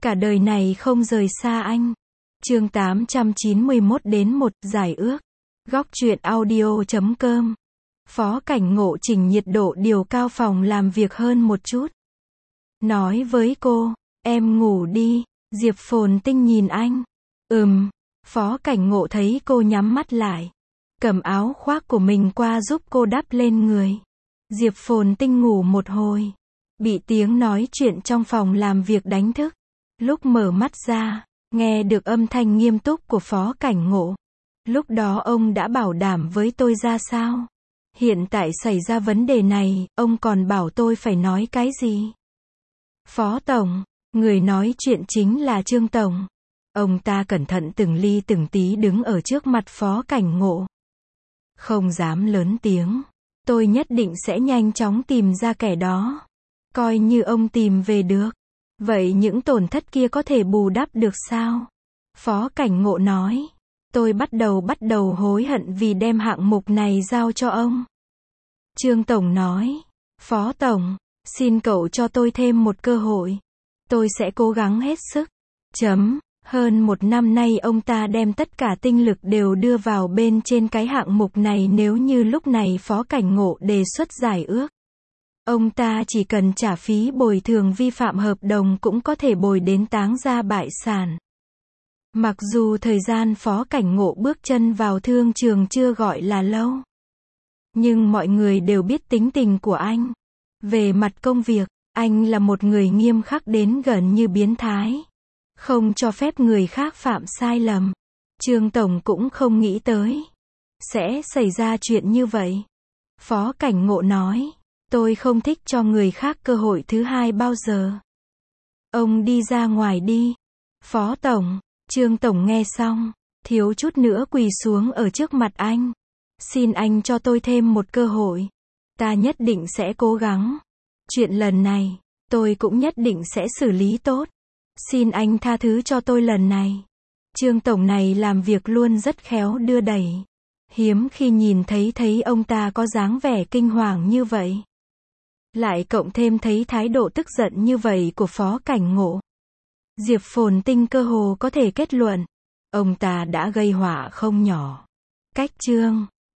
cả đời này không rời xa anh. Chương 891 đến 1, giải ước. Góc truyện audio.com. Phó Cảnh Ngộ chỉnh nhiệt độ điều cao phòng làm việc hơn một chút. Nói với cô, em ngủ đi. Diệp Phồn Tinh nhìn anh. Phó Cảnh Ngộ thấy cô nhắm mắt lại, cầm áo khoác của mình qua giúp cô đắp lên người. Diệp Phồn Tinh ngủ một hồi, bị tiếng nói chuyện trong phòng làm việc đánh thức. Lúc mở mắt ra, nghe được âm thanh nghiêm túc của Phó Cảnh Ngộ. Lúc đó ông đã bảo đảm với tôi ra sao? Hiện tại xảy ra vấn đề này, ông còn bảo tôi phải nói cái gì? Phó Tổng, người nói chuyện chính là Trương Tổng. Ông ta cẩn thận từng ly từng tí đứng ở trước mặt Phó Cảnh Ngộ. Không dám lớn tiếng. Tôi nhất định sẽ nhanh chóng tìm ra kẻ đó. Coi như ông tìm về được. Vậy những tổn thất kia có thể bù đắp được sao? Phó Cảnh Ngộ nói. Tôi bắt đầu hối hận vì đem hạng mục này giao cho ông. Trương Tổng nói. Phó Tổng, xin cậu cho tôi thêm một cơ hội. Tôi sẽ cố gắng hết sức. Hơn một năm nay ông ta đem tất cả tinh lực đều đưa vào bên trên cái hạng mục này. Nếu như lúc này Phó Cảnh Ngộ đề xuất giải ước, ông ta chỉ cần trả phí bồi thường vi phạm hợp đồng cũng có thể bồi đến táng ra bại sản. Mặc dù thời gian Phó Cảnh Ngộ bước chân vào thương trường chưa gọi là lâu, nhưng mọi người đều biết tính tình của anh. Về mặt công việc, anh là một người nghiêm khắc đến gần như biến thái. Không cho phép người khác phạm sai lầm. Trương Tổng cũng không nghĩ tới sẽ xảy ra chuyện như vậy. Phó Cảnh Ngộ nói. Tôi không thích cho người khác cơ hội thứ hai bao giờ. Ông đi ra ngoài đi. Phó Tổng. Trương Tổng nghe xong, thiếu chút nữa quỳ xuống ở trước mặt anh. Xin anh cho tôi thêm một cơ hội. Ta nhất định sẽ cố gắng. Chuyện lần này, tôi cũng nhất định sẽ xử lý tốt. Xin anh tha thứ cho tôi lần này. Trương Tổng này làm việc luôn rất khéo đưa đẩy. Hiếm khi nhìn thấy ông ta có dáng vẻ kinh hoàng như vậy. Lại cộng thêm thấy thái độ tức giận như vậy của Phó Cảnh Ngộ. Diệp Phồn Tinh cơ hồ có thể kết luận, ông ta đã gây họa không nhỏ. Cách Trương